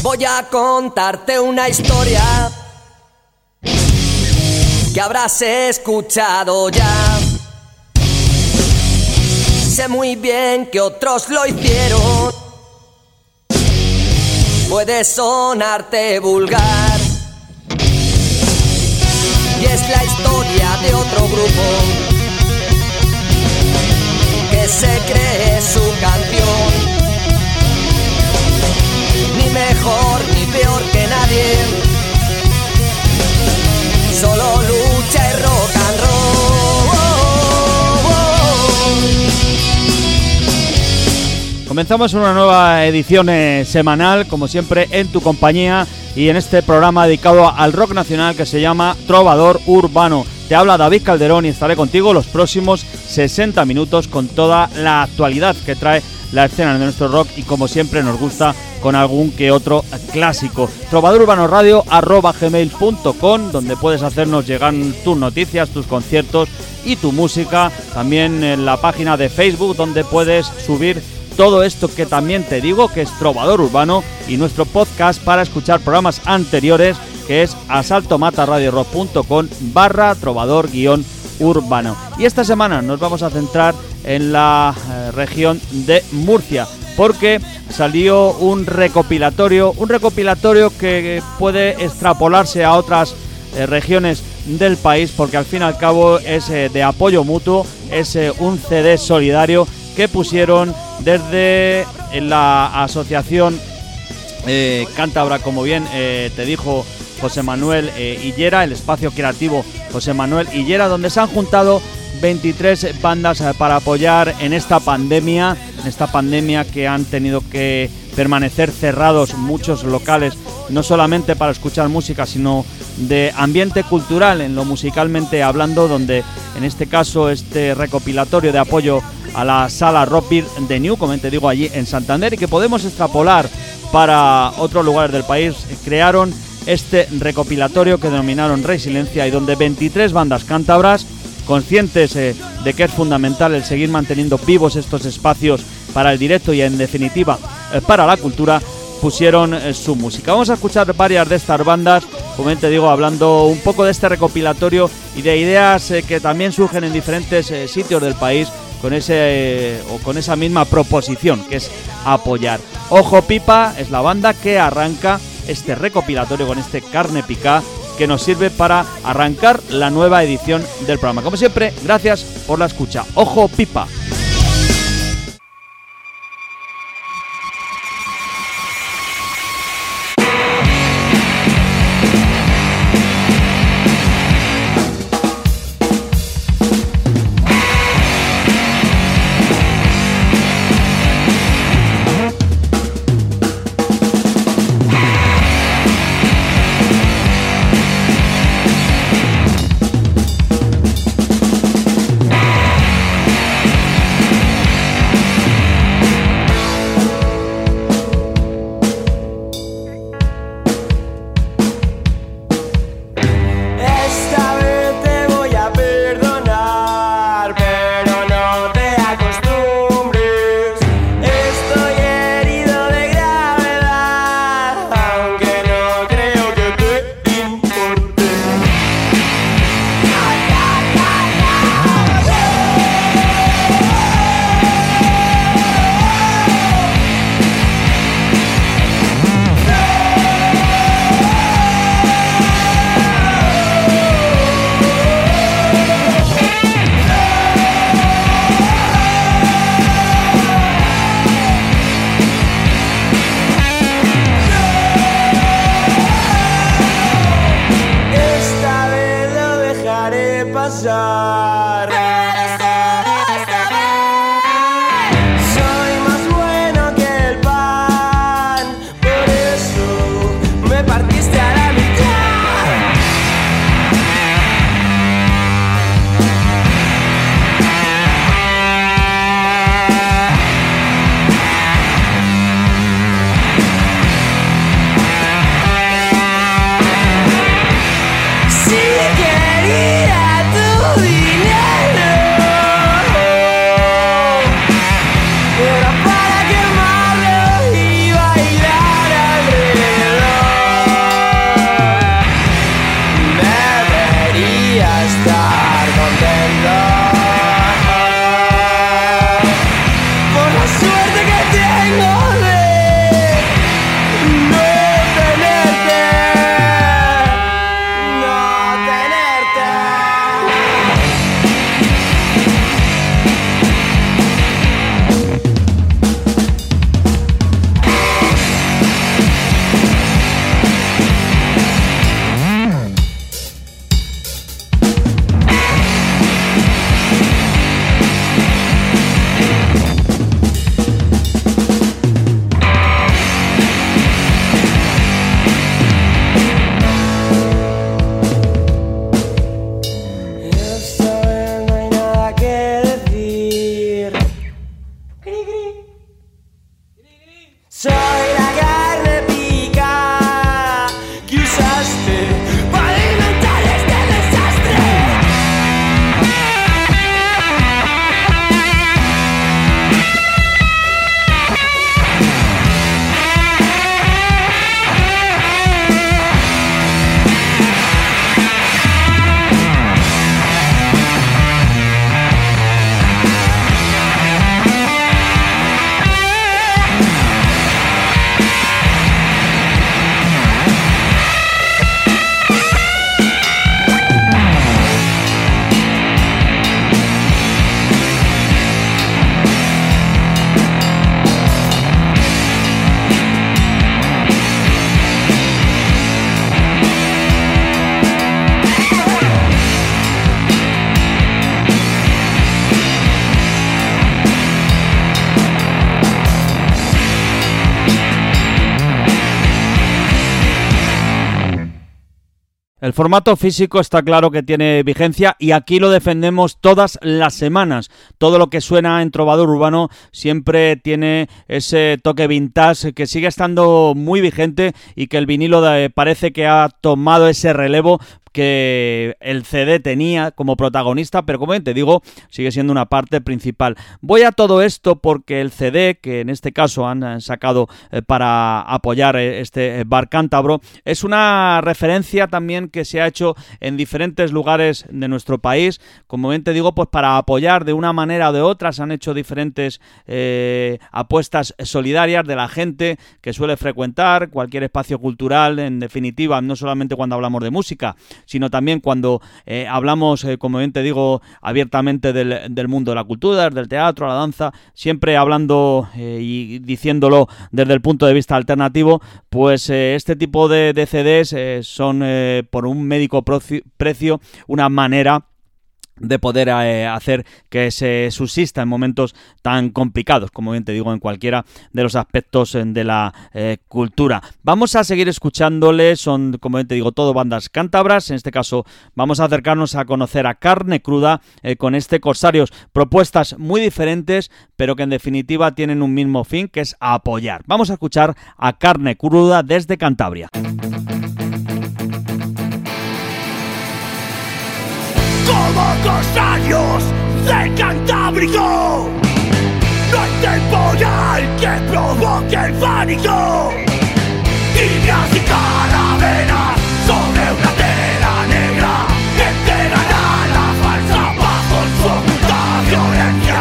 Voy a contarte una historia que habrás escuchado ya. Sé muy bien que otros lo hicieron. Puede sonarte vulgar y es la historia de otro grupo que se cree su canción. Ni mejor ni peor que nadie, solo lucha y rock and roll. Comenzamos una nueva edición semanal, como siempre, en tu compañía y en este programa dedicado al rock nacional que se llama Trovador Urbano. Te habla David Calderón y estaré contigo los próximos 60 minutos con toda la actualidad que trae la escena de nuestro rock y, como siempre, nos gusta con algún que otro clásico. trovadorurbanoradio@gmail.com, donde puedes hacernos llegar tus noticias, tus conciertos y tu música. También en la página de Facebook, donde puedes subir todo esto que también te digo, que es Trovador Urbano, y nuestro podcast para escuchar programas anteriores, que es asaltomataradiorock.com/trovador-urbano. Y esta semana nos vamos a centrar en la región de Murcia, porque salió un recopilatorio que puede extrapolarse a otras regiones del país, porque al fin y al cabo es de apoyo mutuo, es un CD solidario que pusieron desde la asociación cántabra, como bien te dijo José Manuel Hillera, el espacio creativo José Manuel Hillera, donde se han juntado 23 bandas para apoyar en esta pandemia que han tenido que permanecer cerrados muchos locales, no solamente para escuchar música, sino de ambiente cultural, en lo musicalmente hablando, donde en este caso este recopilatorio de apoyo a la sala Rock Beer de New, como te digo, allí en Santander, y que podemos extrapolar para otros lugares del país, crearon este recopilatorio que denominaron Resiliencia, y donde 23 bandas cántabras, conscientes de que es fundamental el seguir manteniendo vivos estos espacios para el directo y, en definitiva, para la cultura, pusieron su música. Vamos a escuchar varias de estas bandas, como te digo, hablando un poco de este recopilatorio y de ideas que también surgen en diferentes sitios del país con esa misma proposición, que es apoyar. Ojo Pipa es la banda que arranca este recopilatorio con este Carne Picá, que nos sirve para arrancar la nueva edición del programa. Como siempre, gracias por la escucha. Ojo Pipa. quería tu El formato físico está claro que tiene vigencia y aquí lo defendemos todas las semanas. Todo lo que suena en Trovador Urbano siempre tiene ese toque vintage que sigue estando muy vigente y que el vinilo parece que ha tomado ese relevo que el CD tenía como protagonista, pero como bien te digo, sigue siendo una parte principal. Voy a todo esto porque el CD, que en este caso han sacado para apoyar este bar cántabro, es una referencia también que se ha hecho en diferentes lugares de nuestro país. Como bien te digo, pues para apoyar de una manera o de otra, se han hecho diferentes apuestas solidarias de la gente que suele frecuentar cualquier espacio cultural, en definitiva, no solamente cuando hablamos de música, sino también cuando hablamos, como bien te digo, abiertamente del mundo de la cultura, del teatro, la danza, siempre hablando y diciéndolo desde el punto de vista alternativo, pues este tipo de CDs son por un módico precio una manera de poder hacer que se subsista en momentos tan complicados, como bien te digo, en cualquiera de los aspectos de la cultura. Vamos a seguir escuchándoles, son, como bien te digo, todo bandas cántabras. En este caso vamos a acercarnos a conocer a Carne Cruda con este Corsarios, propuestas muy diferentes, pero que en definitiva tienen un mismo fin, que es apoyar. Vamos a escuchar a Carne Cruda desde Cantabria. Como corsarios de Cantábrico, no hay temporal que provoque el pánico. Tibias y calaveras sobre una tela negra que entregará la falsa paz con su oculta violencia.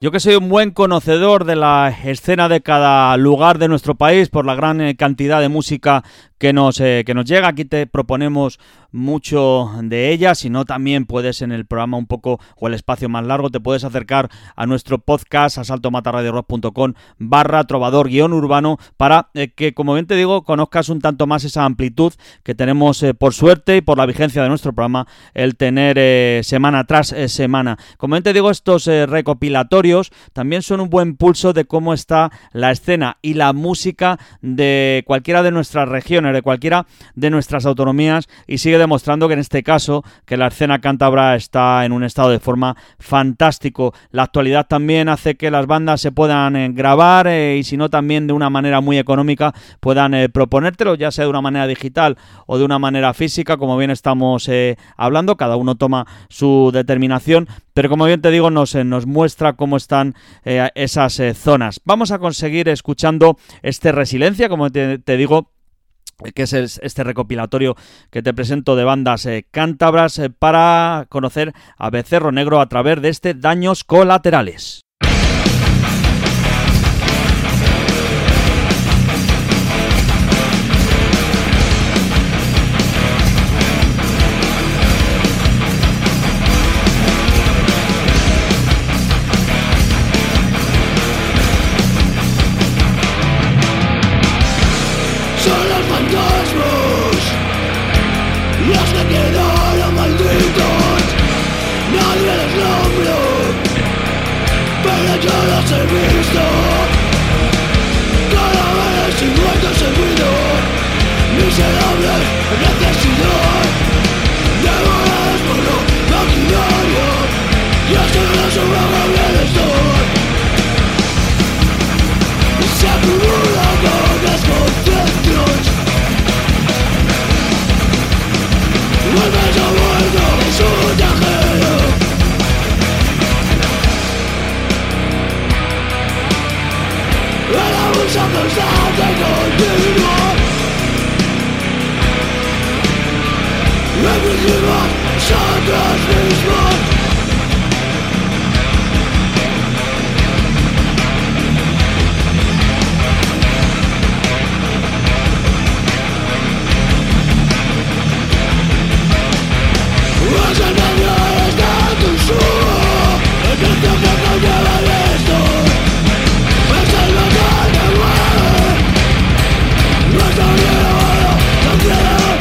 Yo que soy un buen conocedor de la escena de cada lugar de nuestro país por la gran cantidad de música que nos llega, aquí te proponemos mucho de ella. Si no, también puedes en el programa un poco o el espacio más largo, te puedes acercar a nuestro podcast asaltomatarradiorock.com/trovador-urbano para que, como bien te digo, conozcas un tanto más esa amplitud que tenemos por suerte y por la vigencia de nuestro programa, el tener semana tras semana. Como bien te digo, estos recopilatorios también son un buen pulso de cómo está la escena y la música de cualquiera de nuestras regiones, de cualquiera de nuestras autonomías, y sigue demostrando que en este caso que la escena cántabra está en un estado de forma fantástico. La actualidad también hace que las bandas se puedan grabar y si no también de una manera muy económica puedan proponértelo, ya sea de una manera digital o de una manera física, como bien estamos hablando, cada uno toma su determinación, pero como bien te digo nos muestra cómo están esas zonas. Vamos a conseguir escuchando este Resiliencia, como te digo, que es este recopilatorio que te presento de bandas cántabras para conocer a Becerro Negro a través de este Daños Colaterales. Los que quedaron malditos, nadie les nombró, pero yo los he visto. Cadáveres y muertos en ruido, miserables en necesidad, devorados por lo maquinario, y hasta no sobrevive el stock. Se acumulan con las conciencias. Vuelves a bordo de su viajero. El abuso constante y continuo. Reprimirnos nosotros mismos. Vas a cambiar hasta tu suelo, el precio que conlleva esto. Es el local que muere, nuestro miedo también.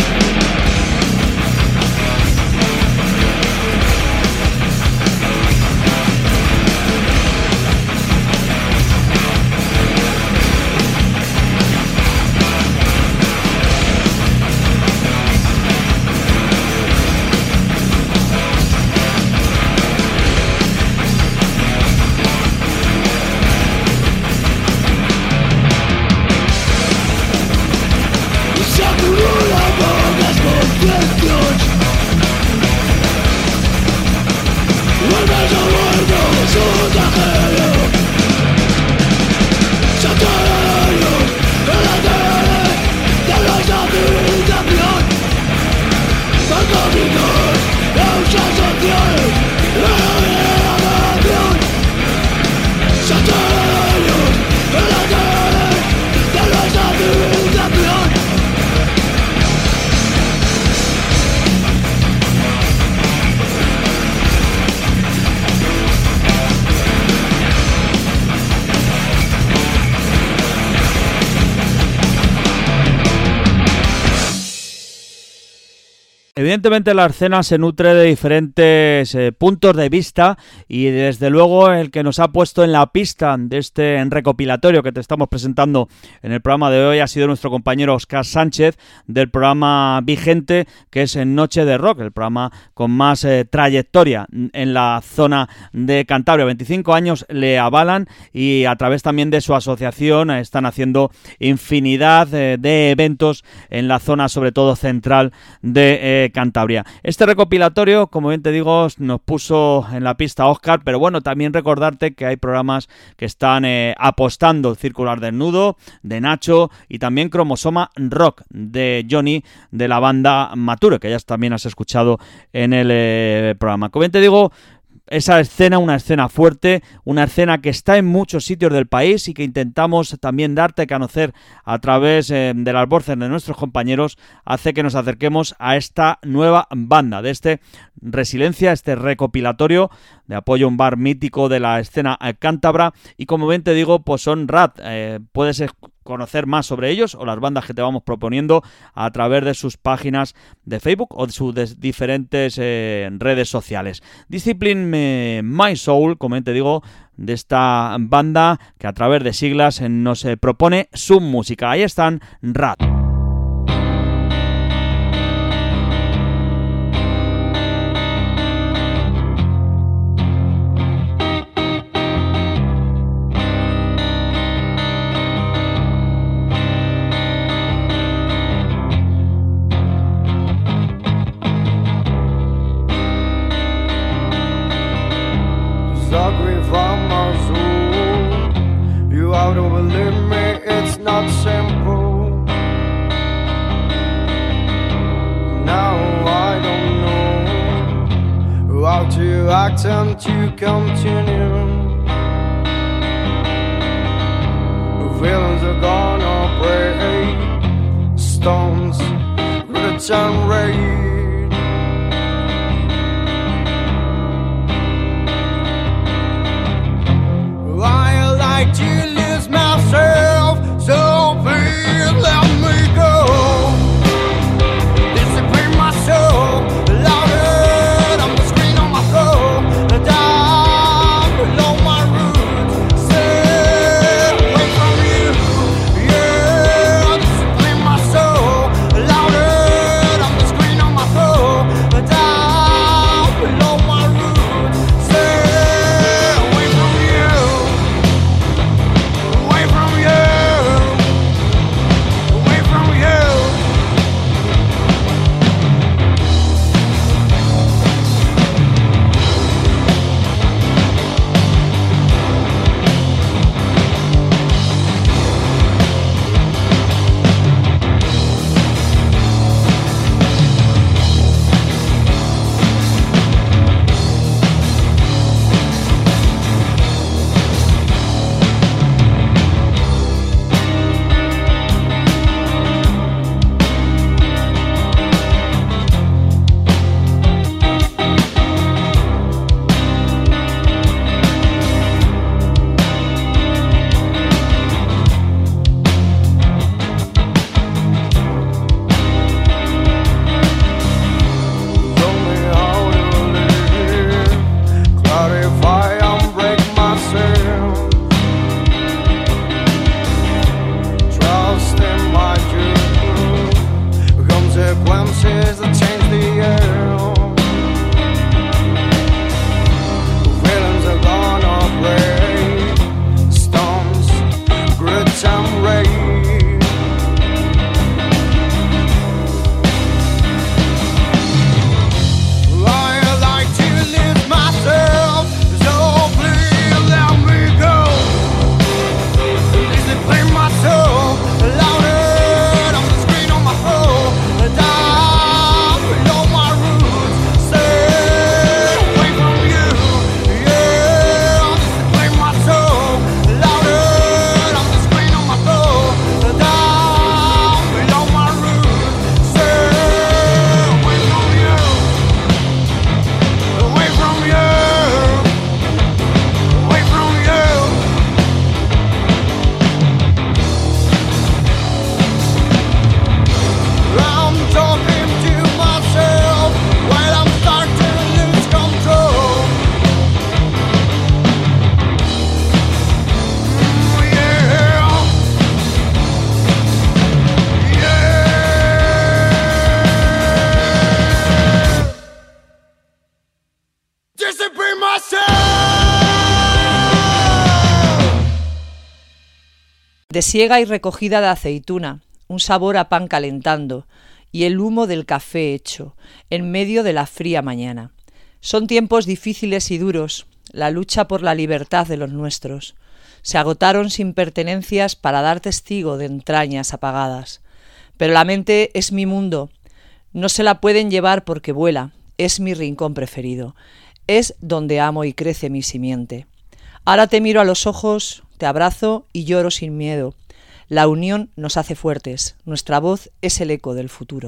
Evidentemente la escena se nutre de diferentes puntos de vista y desde luego el que nos ha puesto en la pista de este recopilatorio que te estamos presentando en el programa de hoy ha sido nuestro compañero Óscar Sánchez del programa vigente que es en Noche de Rock, el programa con más trayectoria en la zona de Cantabria. 25 años le avalan y a través también de su asociación están haciendo infinidad de eventos en la zona sobre todo central de Cantabria. Este recopilatorio, como bien te digo, nos puso en la pista Óscar, pero bueno, también recordarte que hay programas que están apostando: Circular Desnudo, de Nacho, y también Cromosoma Rock, de Johnny, de la banda Mature, que ya también has escuchado en el programa. Como bien te digo, esa escena, una escena fuerte, una escena que está en muchos sitios del país y que intentamos también darte a conocer a través de las voces de nuestros compañeros, hace que nos acerquemos a esta nueva banda, de este Resiliencia, este recopilatorio de apoyo a un bar mítico de la escena cántabra, y como bien te digo, pues son Rat. Puedes conocer más sobre ellos o las bandas que te vamos proponiendo a través de sus páginas de Facebook o de sus diferentes redes sociales. Discipline My Soul, como bien te digo, de esta banda que a través de siglas nos propone su música. Ahí están Rat. Not simple. Now I don't know how to act and to continue. Feelings are gonna break, stones grit and rain. I like to lose myself. So please let me go. Discipline my soul, louder on the screen on my phone. Down below my roots, stay away from you. Yeah, discipline my soul, louder on the screen on my phone. Down below my roots, stay away from you. Away from you. De siega y recogida de aceituna, un sabor a pan calentando y el humo del café hecho en medio de la fría mañana. Son tiempos difíciles y duros, la lucha por la libertad de los nuestros. Se agotaron sin pertenencias para dar testigo de entrañas apagadas. Pero la mente es mi mundo, no se la pueden llevar porque vuela, es mi rincón preferido. Es donde amo y crece mi simiente. Ahora te miro a los ojos, te abrazo y lloro sin miedo. La unión nos hace fuertes, nuestra voz es el eco del futuro.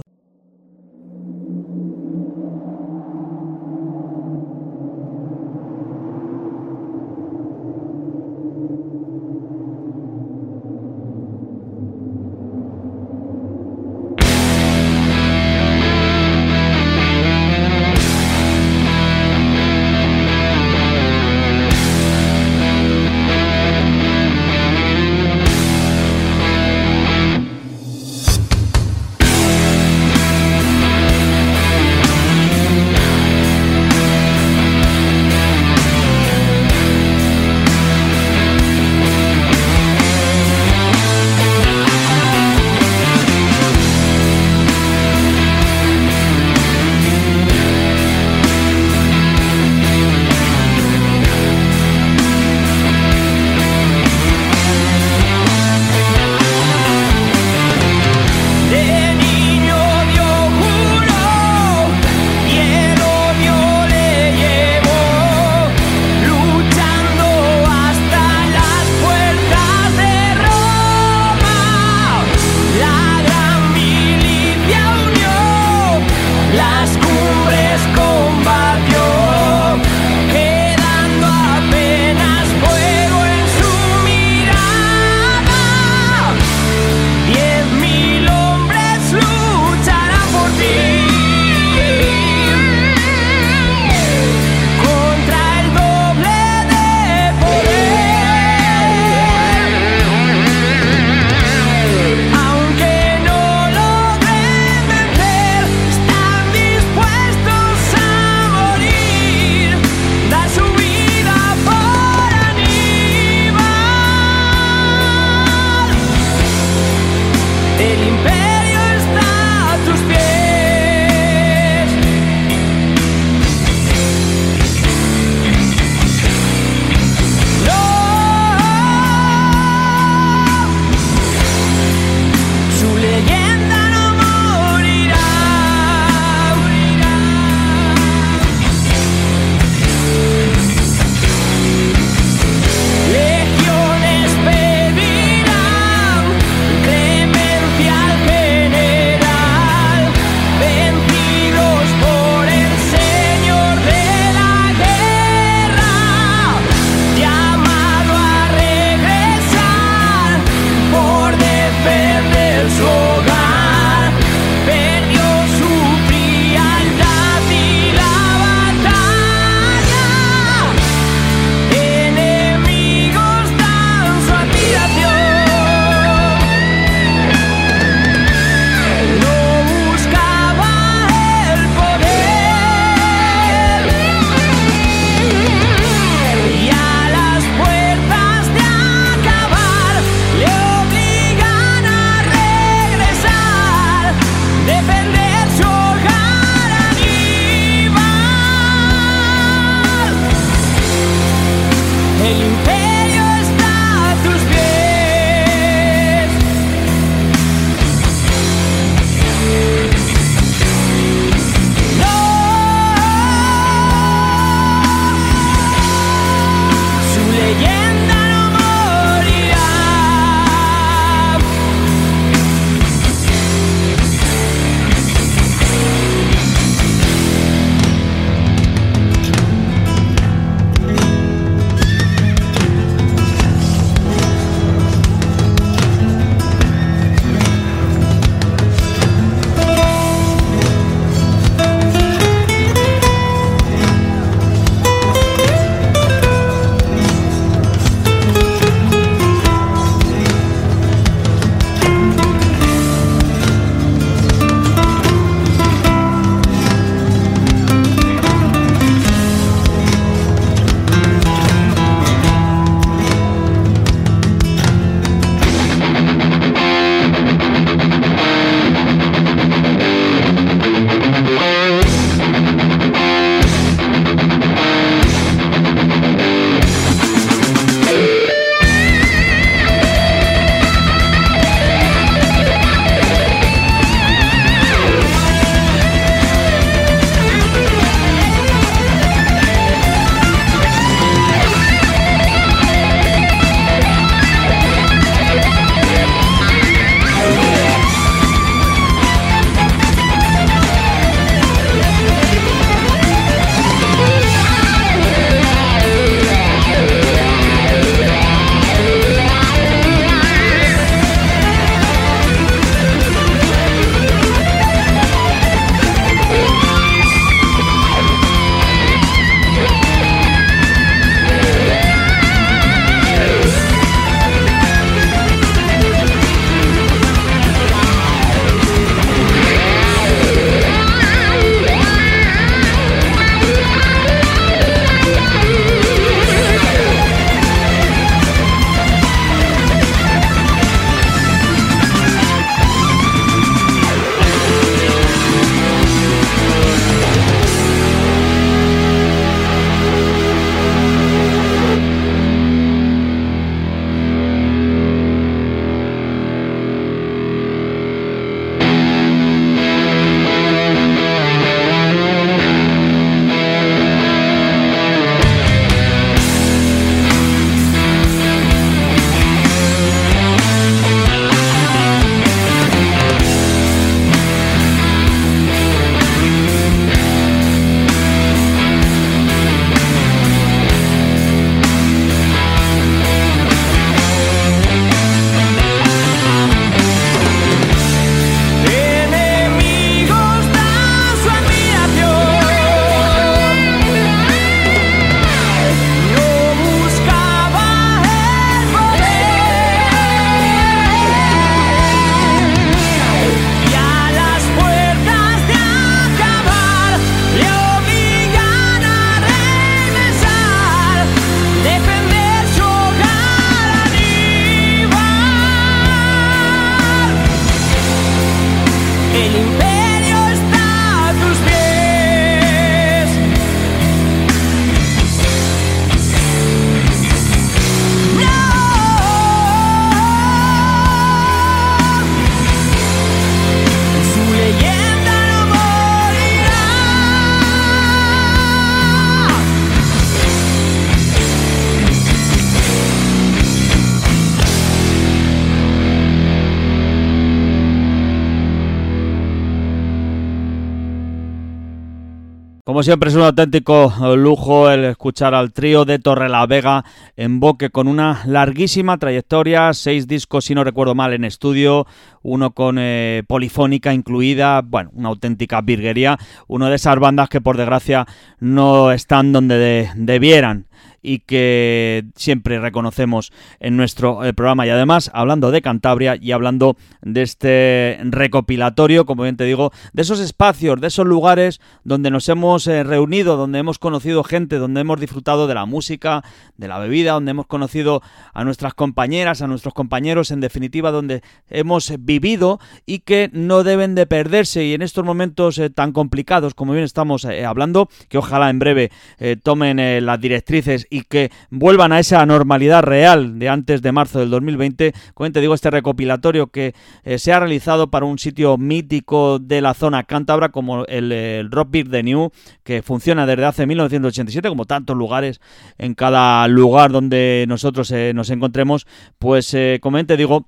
Como siempre es un auténtico lujo el escuchar al trío de Torrelavega en Boque, con una larguísima trayectoria, 6 discos si no recuerdo mal en estudio, uno con polifónica incluida, bueno, una auténtica virguería, una de esas bandas que por desgracia no están donde debieran y que siempre reconocemos en nuestro programa. Y además, hablando de Cantabria y hablando de este recopilatorio, como bien te digo, de esos espacios, de esos lugares donde nos hemos reunido, donde hemos conocido gente, donde hemos disfrutado de la música, de la bebida, donde hemos conocido a nuestras compañeras, a nuestros compañeros, en definitiva, donde hemos vivido y que no deben de perderse. Y en estos momentos tan complicados, como bien estamos hablando, que ojalá en breve tomen las directrices y que vuelvan a esa normalidad real de antes de marzo del 2020, como te digo, este recopilatorio que se ha realizado para un sitio mítico de la zona cántabra como el Rock Beer de New, que funciona desde hace 1987, como tantos lugares en cada lugar donde nosotros nos encontremos, pues como te digo,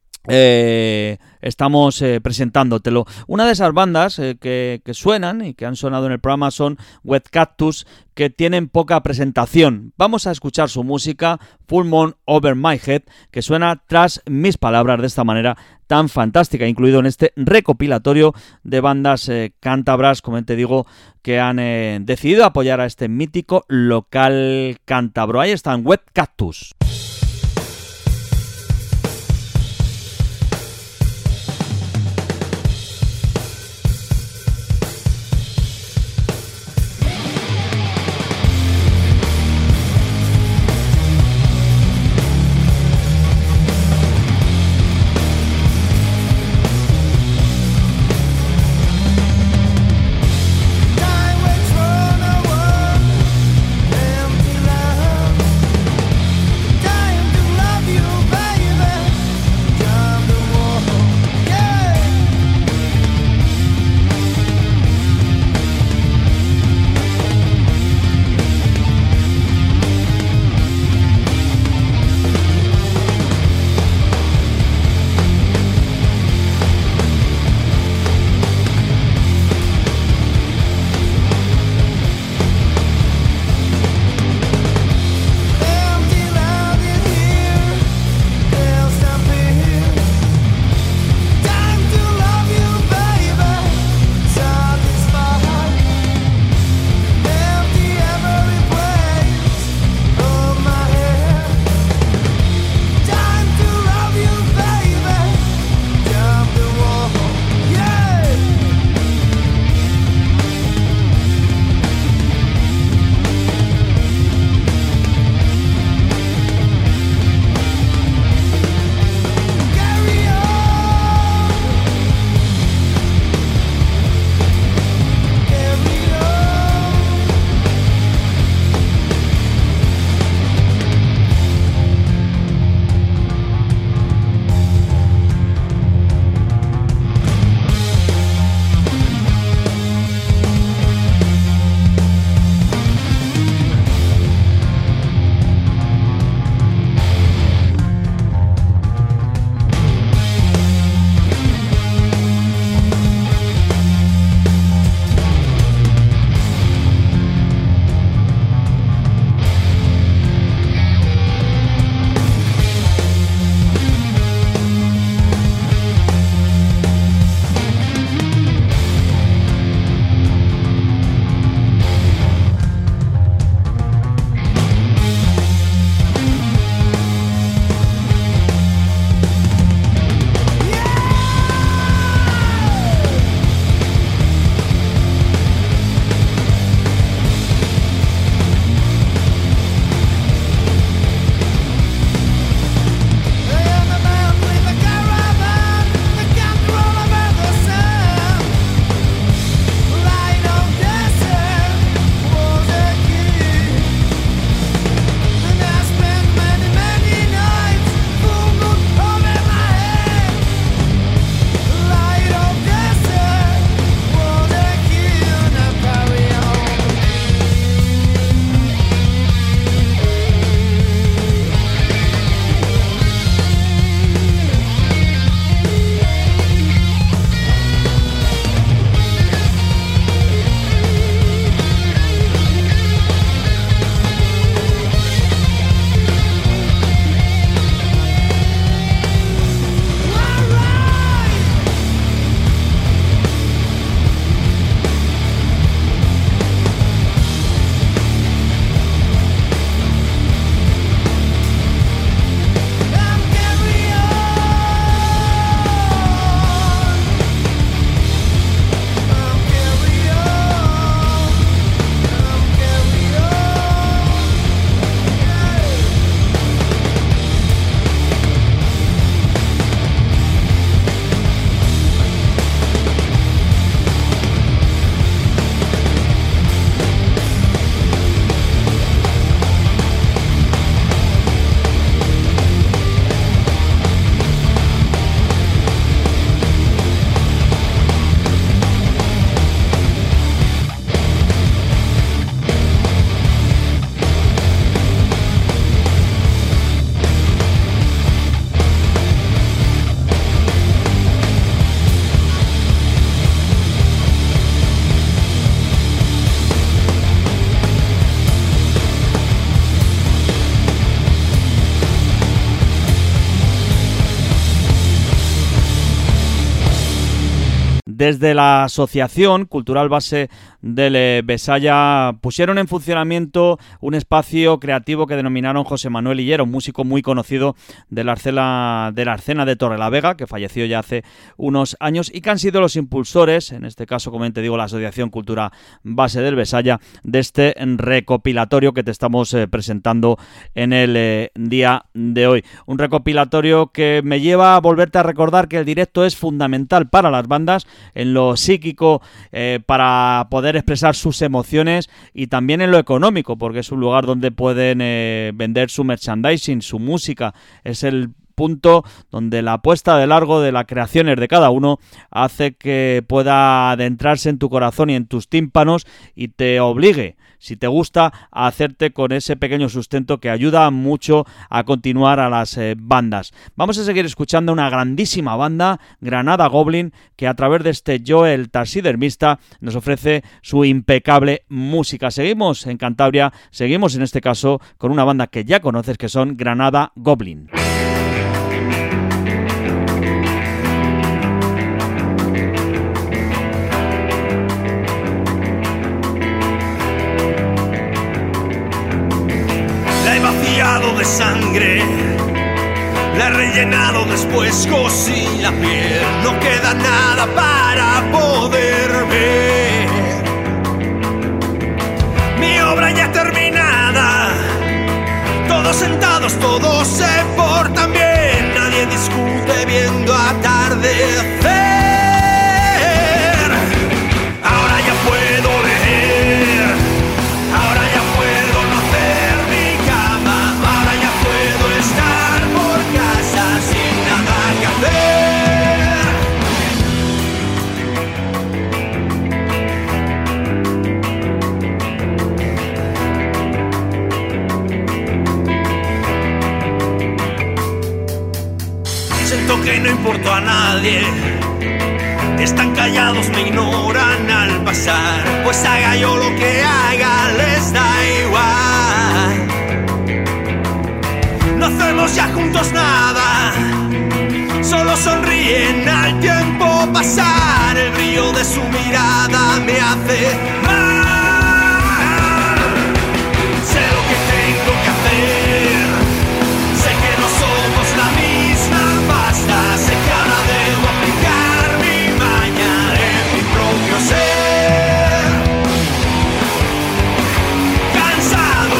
estamos presentándotelo. Una de esas bandas que suenan y que han sonado en el programa son Wet Cactus, que tienen poca presentación. Vamos a escuchar su música, Full Moon Over My Head, que suena tras mis palabras de esta manera tan fantástica, incluido en este recopilatorio de bandas cántabras, como te digo, que han decidido apoyar a este mítico local cántabro. Ahí están, Wet Cactus. Time desde la Asociación Cultural Base del Besaya pusieron en funcionamiento un espacio creativo que denominaron José Manuel Hillero, un músico muy conocido de la escena de Torrelavega, que falleció ya hace unos años, y que han sido los impulsores, en este caso, como te digo, la Asociación Cultural Base del Besaya, de este recopilatorio que te estamos presentando en el día de hoy. Un recopilatorio que me lleva a volverte a recordar que el directo es fundamental para las bandas, en lo psíquico, para poder expresar sus emociones, y también en lo económico, porque es un lugar donde pueden vender su merchandising, su música. Es el punto donde la apuesta de largo de las creaciones de cada uno hace que pueda adentrarse en tu corazón y en tus tímpanos y te obligue, si te gusta, a hacerte con ese pequeño sustento que ayuda mucho a continuar a las bandas. Vamos a seguir escuchando una grandísima banda, Granada Goblin, que a través de este Joel Taxidermista nos ofrece su impecable música. Seguimos en Cantabria, seguimos en este caso con una banda que ya conoces, que son Granada Goblin. De sangre, la he rellenado, después cosí la piel, no queda nada para poder ver. Mi obra ya terminada, todos sentados, todos se portan bien, nadie discute viendo atardecer. Ahora ya puedo leer, ahora ya puedo no hacer mi cama, ahora ya puedo estar por casa sin nada que hacer. Siento que no importo a nadie, están callados, me ignoran al pasar, pues haga yo lo que haga, les da igual. No hacemos ya juntos nada, solo sonríen al tiempo pasar, el brillo de su mirada me hace mal. Sé lo que tengo que hacer, sé que no somos la misma pasta, sé que ahora debo aplicar mi maña en mi propio ser. Cansado,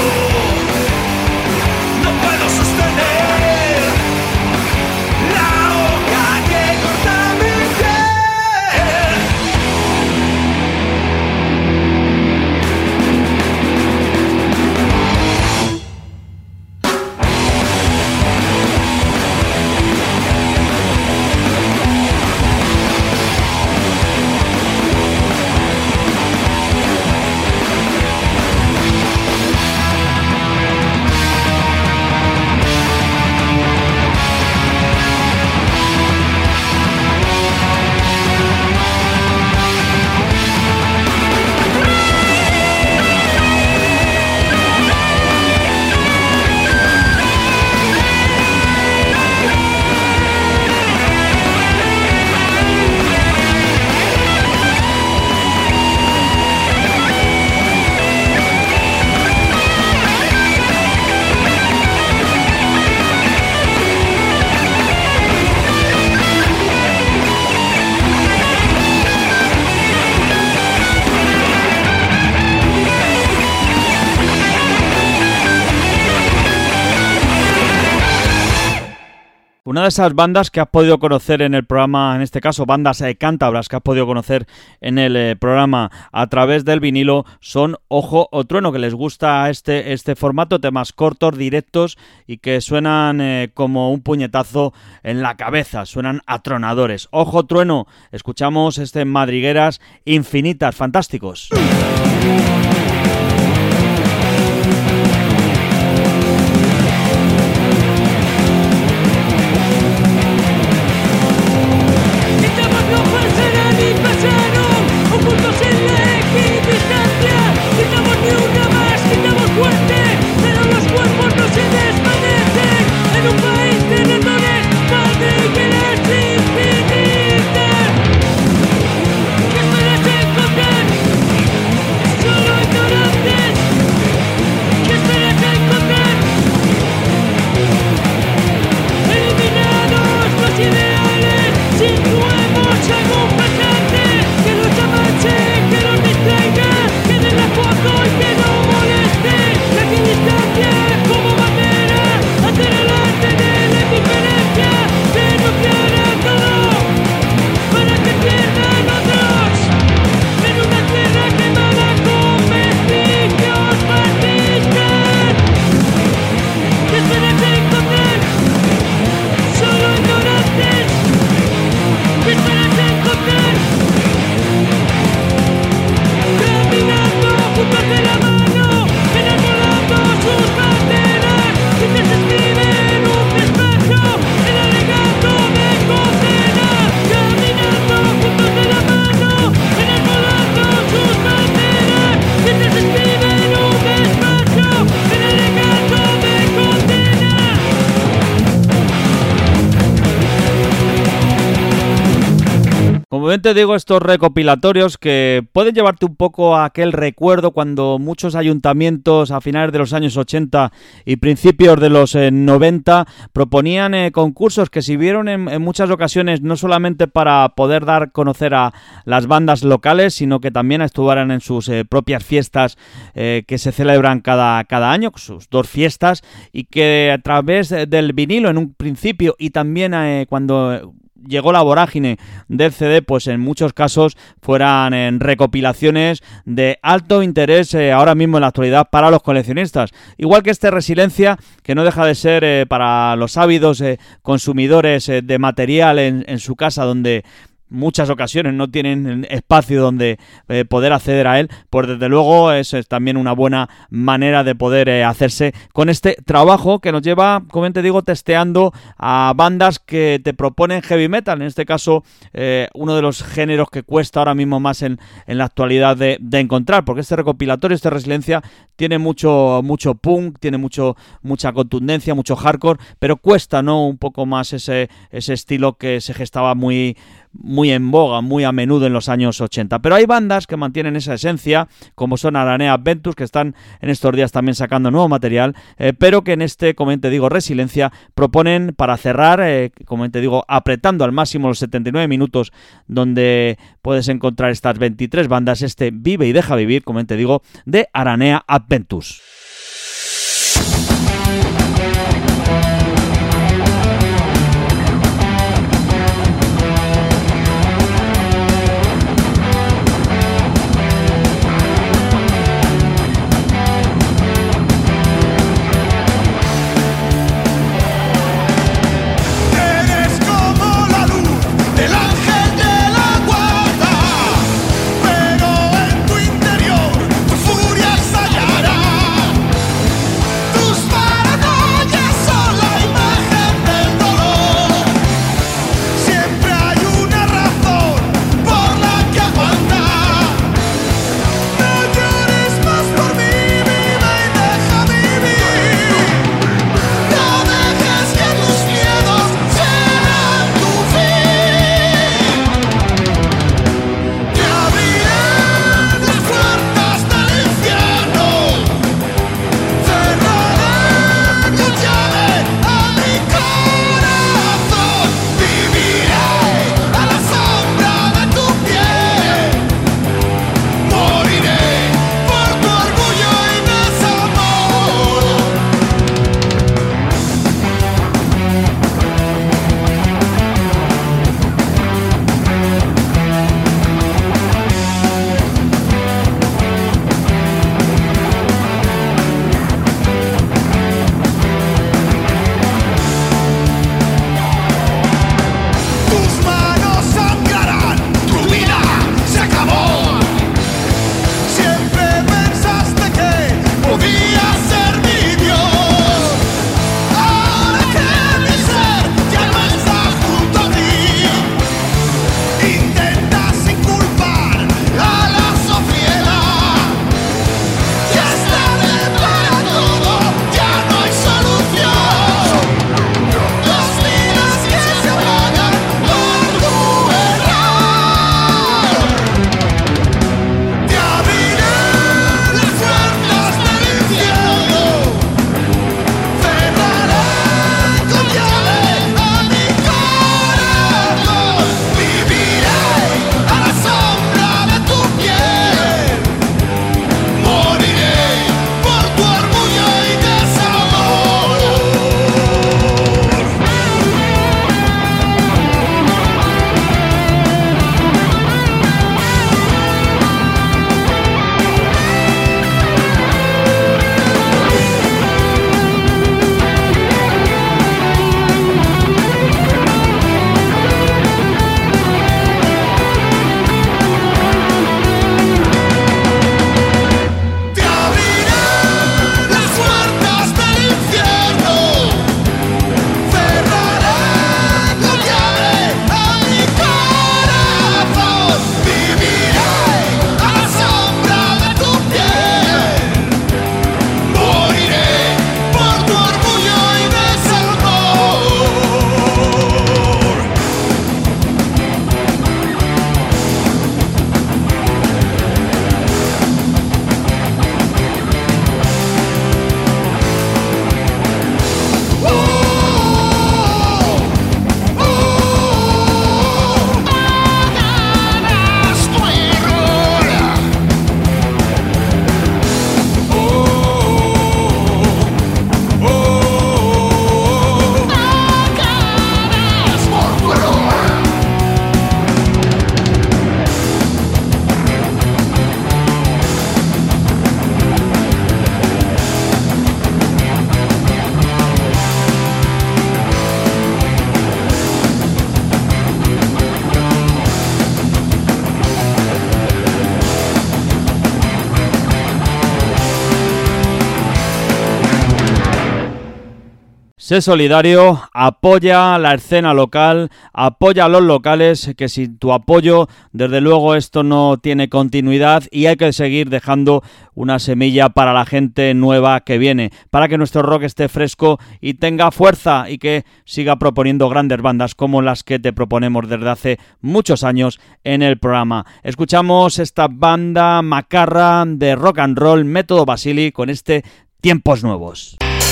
no puedo sostener la hoja que corta mi piel. Una de esas bandas que has podido conocer en el programa, en este caso bandas cántabras que has podido conocer en el programa a través del vinilo, son Ojo o Trueno, que les gusta este formato, temas cortos, directos y que suenan como un puñetazo en la cabeza, suenan atronadores. Ojo Trueno, escuchamos Madrigueras Infinitas, fantásticos. En un país de ratones, madrigueras infinitas. Como bien te digo, estos recopilatorios que pueden llevarte un poco a aquel recuerdo cuando muchos ayuntamientos a finales de los años 80 y principios de los 90 proponían concursos que sirvieron en muchas ocasiones no solamente para poder dar a conocer a las bandas locales, sino que también estuvieran en sus propias fiestas que se celebran cada año, sus 2 fiestas, y que a través del vinilo en un principio y también cuando llegó la vorágine del CD, pues en muchos casos fueran en recopilaciones de alto interés ahora mismo en la actualidad para los coleccionistas. Igual que este Resiliencia, que no deja de ser para los ávidos consumidores de material en su casa, donde muchas ocasiones no tienen espacio donde poder acceder a él, pues desde luego es también una buena manera de poder hacerse con este trabajo que nos lleva, como te digo, testeando a bandas que te proponen heavy metal, en este caso uno de los géneros que cuesta ahora mismo más en la actualidad de encontrar, porque este recopilatorio, este Resiliencia, tiene mucho punk, tiene mucha contundencia, mucho hardcore, pero cuesta, ¿no?, un poco más ese estilo que se gestaba muy en boga, muy a menudo en los años 80. Pero hay bandas que mantienen esa esencia, como son Aranea Adventus, que están en estos días también sacando nuevo material, pero que en este, como te digo, Resiliencia, proponen para cerrar, como te digo, apretando al máximo los 79 minutos, donde puedes encontrar estas 23 bandas, este Vive y Deja Vivir, como te digo, de Aranea Adventus. Eres como la luz del ángel de la guarda, pero en tu interior tu furia estallará. Sé solidario, apoya la escena local, apoya a los locales, que sin tu apoyo, desde luego, esto no tiene continuidad y hay que seguir dejando una semilla para la gente nueva que viene, para que nuestro rock esté fresco y tenga fuerza y que siga proponiendo grandes bandas como las que te proponemos desde hace muchos años en el programa. Escuchamos esta banda macarra de rock and roll, Método Basili, con este Tiempos Nuevos.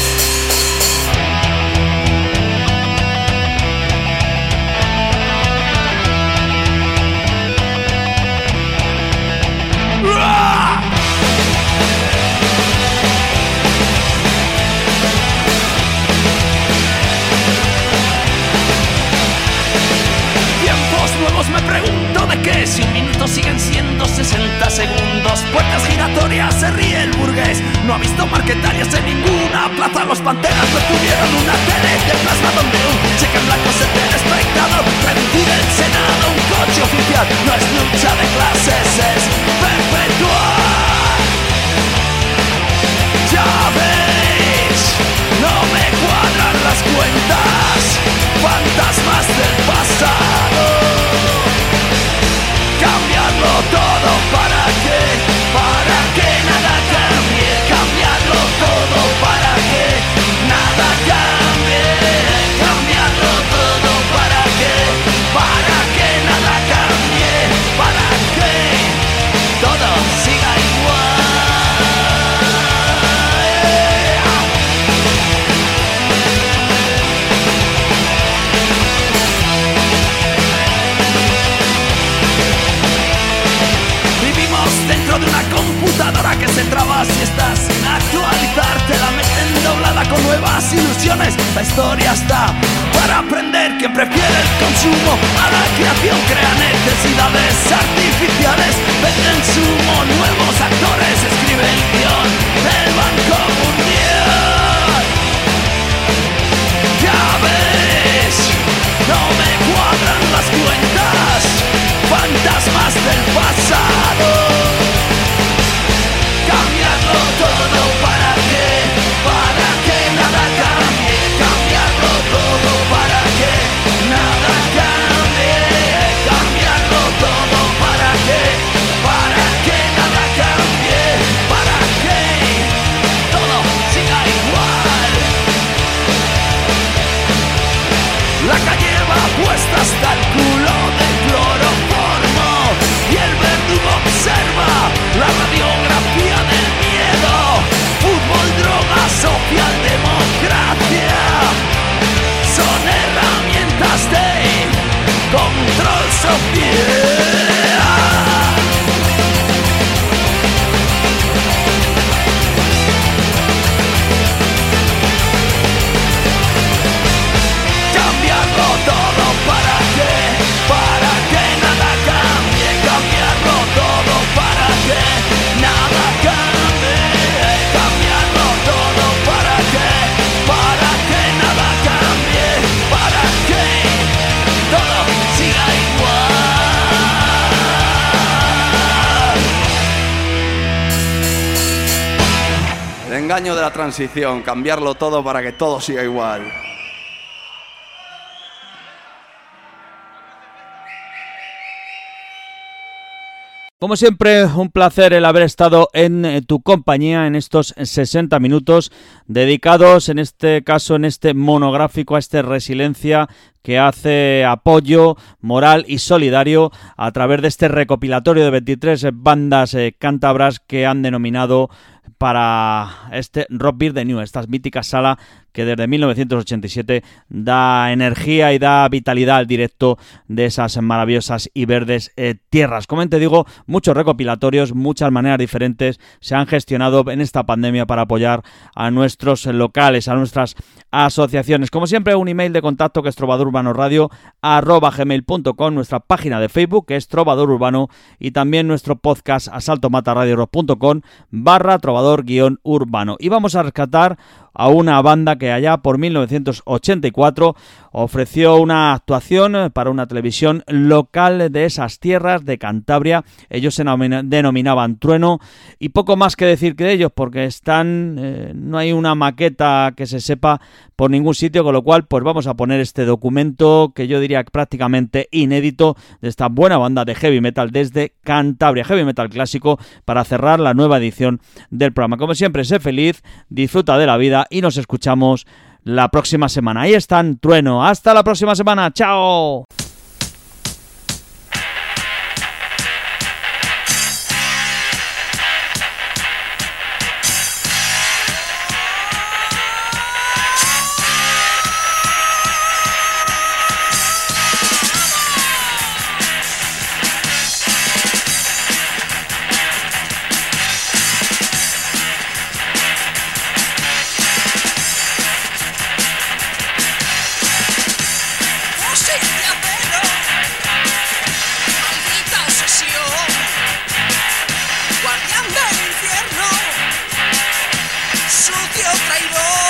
Me pregunto de qué, si un minuto siguen siendo 60 segundos. Puertas giratorias, se ríe el burgués. No ha visto marquetarias en ninguna plaza. Los panteras no tuvieron una tele de plasma donde un cheque en blanco se tiene espectador. Reducir el Senado, un coche oficial. No es lucha de clases, es perpetuar. Ya veis, no me cuadran las cuentas. Fantasmas del pasado. Cambiarlo todo para que nada cambie. Cambiarlo todo para que nada cambie. Cambiarlo todo para que nada cambie. Para que todo siga igual. Dentro de una computadora que se traba si estás sin actualizar. Te la meten doblada con nuevas ilusiones. La historia está para aprender. Quien prefiere el consumo a la creación crea necesidades artificiales. Venden sumo, nuevos actores. Escribe el guión del Banco Mundial. Ya ves, no me cuadran las cuentas. Fantasmas del pasado. Cambiarlo todo para que nada cambie. Cambiarlo todo para que nada cambie. Cambiarlo todo para que nada cambie. Para que todo siga igual. La calle va puesta hasta el culo del cloroformo y el verdugo observa la radiografía del miedo. Fútbol, droga, socialdemocracia son herramientas de control social. Cambiarlo todo para que nada cambie. Cambiarlo todo para que nada cambie. Cambiarlo todo para que nada cambie. Para que todo siga igual. El engaño de la transición, cambiarlo todo para que todo siga igual. Como siempre, un placer el haber estado en tu compañía en estos 60 minutos dedicados, en este caso, en este monográfico, a este Resiliencia que hace apoyo moral y solidario a través de este recopilatorio de 23 bandas cántabras que han denominado para este Rock Beer The New, esta mítica sala que desde 1987 da energía y da vitalidad al directo de esas maravillosas y verdes tierras. Como te digo, muchos recopilatorios, muchas maneras diferentes se han gestionado en esta pandemia para apoyar a nuestros locales, a nuestras asociaciones. Como siempre, un email de contacto que es trovadorurbanoradio@gmail.com, nuestra página de Facebook que es Trovador Urbano y también nuestro podcast asaltomataradiorock.com/trovador-urbano. Y vamos a rescatar a una banda que allá por 1984 ofreció una actuación para una televisión local de esas tierras de Cantabria. Ellos se denominaban Trueno, y poco más que decir que de ellos, porque no hay una maqueta que se sepa por ningún sitio, con lo cual pues vamos a poner este documento que yo diría prácticamente inédito de esta buena banda de heavy metal desde Cantabria, heavy metal clásico, para cerrar la nueva edición del programa. Como siempre, sé feliz, disfruta de la vida y nos escuchamos la próxima semana. Ahí están, Trueno. Hasta la próxima semana. ¡Chao! Guardián del infierno, sucio traidor.